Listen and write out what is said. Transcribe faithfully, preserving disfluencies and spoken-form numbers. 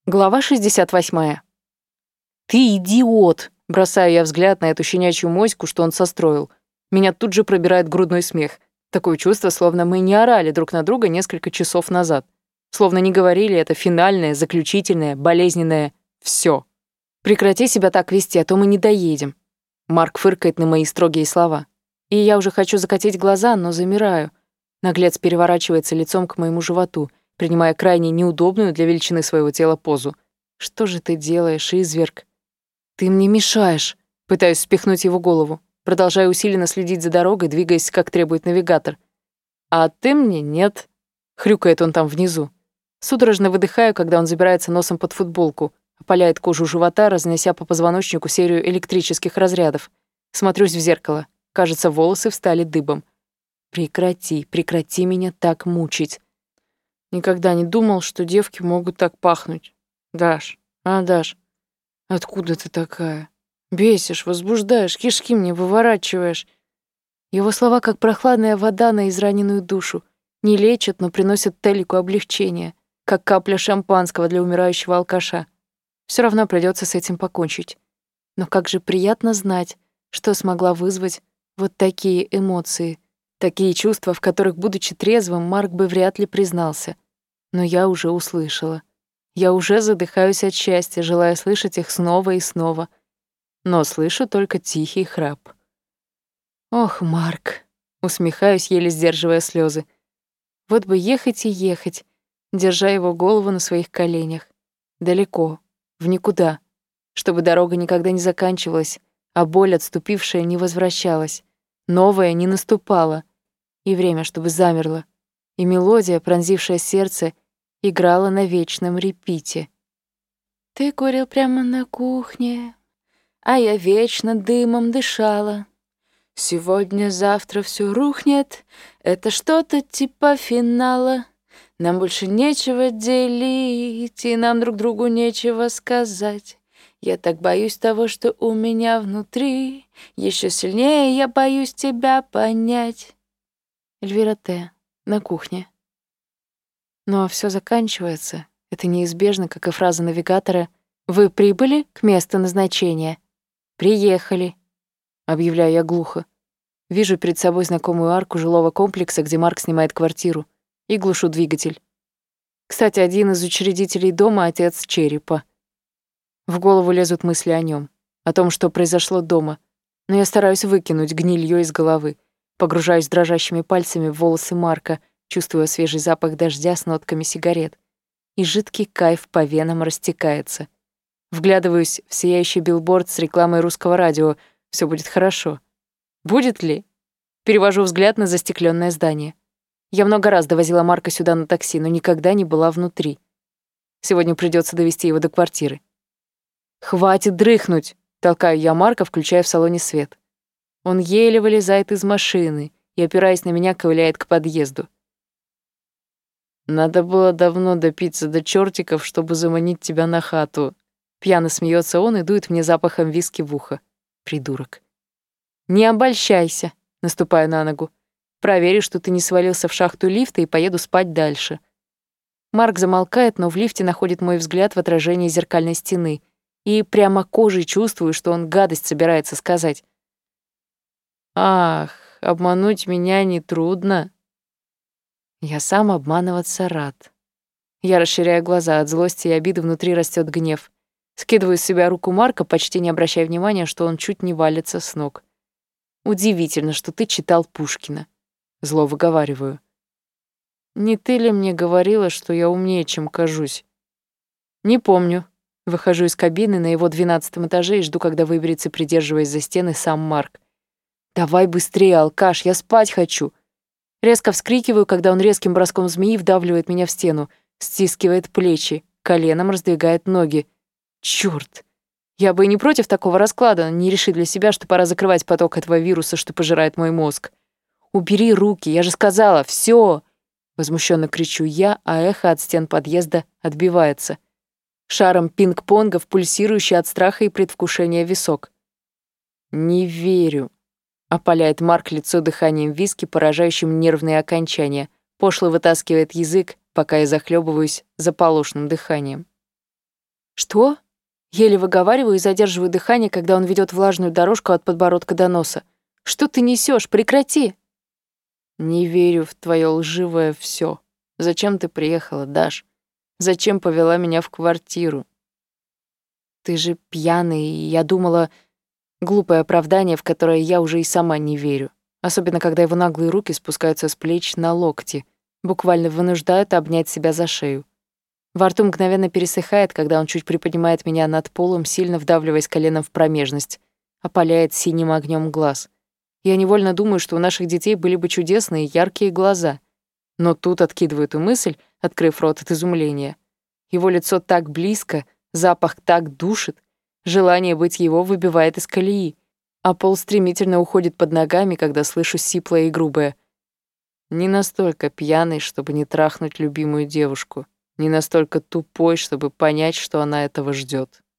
Глава шестьдесят восьмая. «Ты идиот!» — бросаю я взгляд на эту щенячью моську, что он состроил. Меня тут же пробирает грудной смех. Такое чувство, словно мы не орали друг на друга несколько часов назад. Словно не говорили это финальное, заключительное, болезненное «всё». «Прекрати себя так вести, а то мы не доедем». Марк фыркает на мои строгие слова. И я уже хочу закатить глаза, но замираю. Наглец переворачивается лицом к моему животу, принимая крайне неудобную для величины своего тела позу. «Что же ты делаешь, изверг?» «Ты мне мешаешь!» Пытаюсь спихнуть его голову. Продолжаю усиленно следить за дорогой, двигаясь, как требует навигатор. «А ты мне нет!» Хрюкает он там внизу. Судорожно выдыхаю, когда он забирается носом под футболку, опаляет кожу живота, разнося по позвоночнику серию электрических разрядов. Смотрюсь в зеркало. Кажется, волосы встали дыбом. «Прекрати, прекрати меня так мучить!» Никогда не думал, что девки могут так пахнуть. Даш, а, Даш, откуда ты такая? Бесишь, возбуждаешь, кишки мне выворачиваешь. Его слова, как прохладная вода на израненную душу. Не лечат, но приносят Телику облегчение, как капля шампанского для умирающего алкаша. Все равно придется с этим покончить. Но как же приятно знать, что смогла вызвать вот такие эмоции. Такие чувства, в которых, будучи трезвым, Марк бы вряд ли признался. Но я уже услышала. Я уже задыхаюсь от счастья, желая слышать их снова и снова. Но слышу только тихий храп. «Ох, Марк!» — усмехаюсь, еле сдерживая слезы. Вот бы ехать и ехать, держа его голову на своих коленях. Далеко, в никуда, чтобы дорога никогда не заканчивалась, а боль, отступившая, не возвращалась, новая не наступала. И время, чтобы замерло, и мелодия, пронзившая сердце, играла на вечном репите. «Ты курил прямо на кухне, а я вечно дымом дышала. Сегодня-завтра все рухнет, это что-то типа финала. Нам больше нечего делить, и нам друг другу нечего сказать. Я так боюсь того, что у меня внутри, еще сильнее я боюсь тебя понять». Эльвира Т. На кухне. Но все заканчивается. Это неизбежно, как и фраза навигатора «Вы прибыли к месту назначения?» «Приехали», — объявляю я глухо. Вижу перед собой знакомую арку жилого комплекса, где Марк снимает квартиру, и глушу двигатель. Кстати, один из учредителей дома — отец Черепа. В голову лезут мысли о нем, о том, что произошло дома, но я стараюсь выкинуть гнилье из головы. Погружаюсь дрожащими пальцами в волосы Марка, чувствуя свежий запах дождя с нотками сигарет. И жидкий кайф по венам растекается. Вглядываюсь в сияющий билборд с рекламой русского радио. Все будет хорошо. Будет ли? Перевожу взгляд на застеклённое здание. Я много раз довозила Марка сюда на такси, но никогда не была внутри. Сегодня придется довести его до квартиры. «Хватит дрыхнуть!» — толкаю я Марка, включая в салоне свет. Он еле вылезает из машины и, опираясь на меня, ковыляет к подъезду. «Надо было давно допиться до чертиков, чтобы заманить тебя на хату». Пьяно смеется он и дует мне запахом виски в ухо. Придурок. «Не обольщайся», — наступаю на ногу. «Проверю, что ты не свалился в шахту лифта, и поеду спать дальше». Марк замолкает, но в лифте находит мой взгляд в отражении зеркальной стены, и прямо кожей чувствую, что он гадость собирается сказать. «Ах, обмануть меня нетрудно». Я сам обманываться рад. Я расширяю глаза, от злости и обиды внутри растет гнев. Скидываю с себя руку Марка, почти не обращая внимания, что он чуть не валится с ног. «Удивительно, что ты читал Пушкина». Зло выговариваю. «Не ты ли мне говорила, что я умнее, чем кажусь?» «Не помню». Выхожу из кабины на его двенадцатом этаже и жду, когда выберется, придерживаясь за стены, сам Марк. «Давай быстрее, алкаш, я спать хочу!» Резко вскрикиваю, когда он резким броском змеи вдавливает меня в стену, стискивает плечи, коленом раздвигает ноги. Чёрт! Я бы и не против такого расклада, не реши для себя, что пора закрывать поток этого вируса, что пожирает мой мозг. «Убери руки, я же сказала, всё!» Возмущенно кричу я, а эхо от стен подъезда отбивается. Шаром пинг-понга в пульсирующий от страха и предвкушения висок. «Не верю», — опаляет Марк лицо дыханием виски, поражающим нервные окончания, пошло вытаскивает язык, пока я захлебываюсь заполошным дыханием. Что? Еле выговариваю и задерживаю дыхание, когда он ведет влажную дорожку от подбородка до носа. Что ты несешь? Прекрати! Не верю в твое лживое все. Зачем ты приехала, Даш? Зачем повела меня в квартиру? Ты же пьяный, и я думала... Глупое оправдание, в которое я уже и сама не верю. Особенно, когда его наглые руки спускаются с плеч на локти, буквально вынуждают обнять себя за шею. Во рту мгновенно пересыхает, когда он чуть приподнимает меня над полом, сильно вдавливаясь коленом в промежность, опаляет синим огнем глаз. Я невольно думаю, что у наших детей были бы чудесные яркие глаза. Но тут откидываю эту мысль, открыв рот от изумления. Его лицо так близко, запах так душит, желание быть его выбивает из колеи, а пол стремительно уходит под ногами, когда слышу сиплое и грубое. Не настолько пьяный, чтобы не трахнуть любимую девушку, не настолько тупой, чтобы понять, что она этого ждет.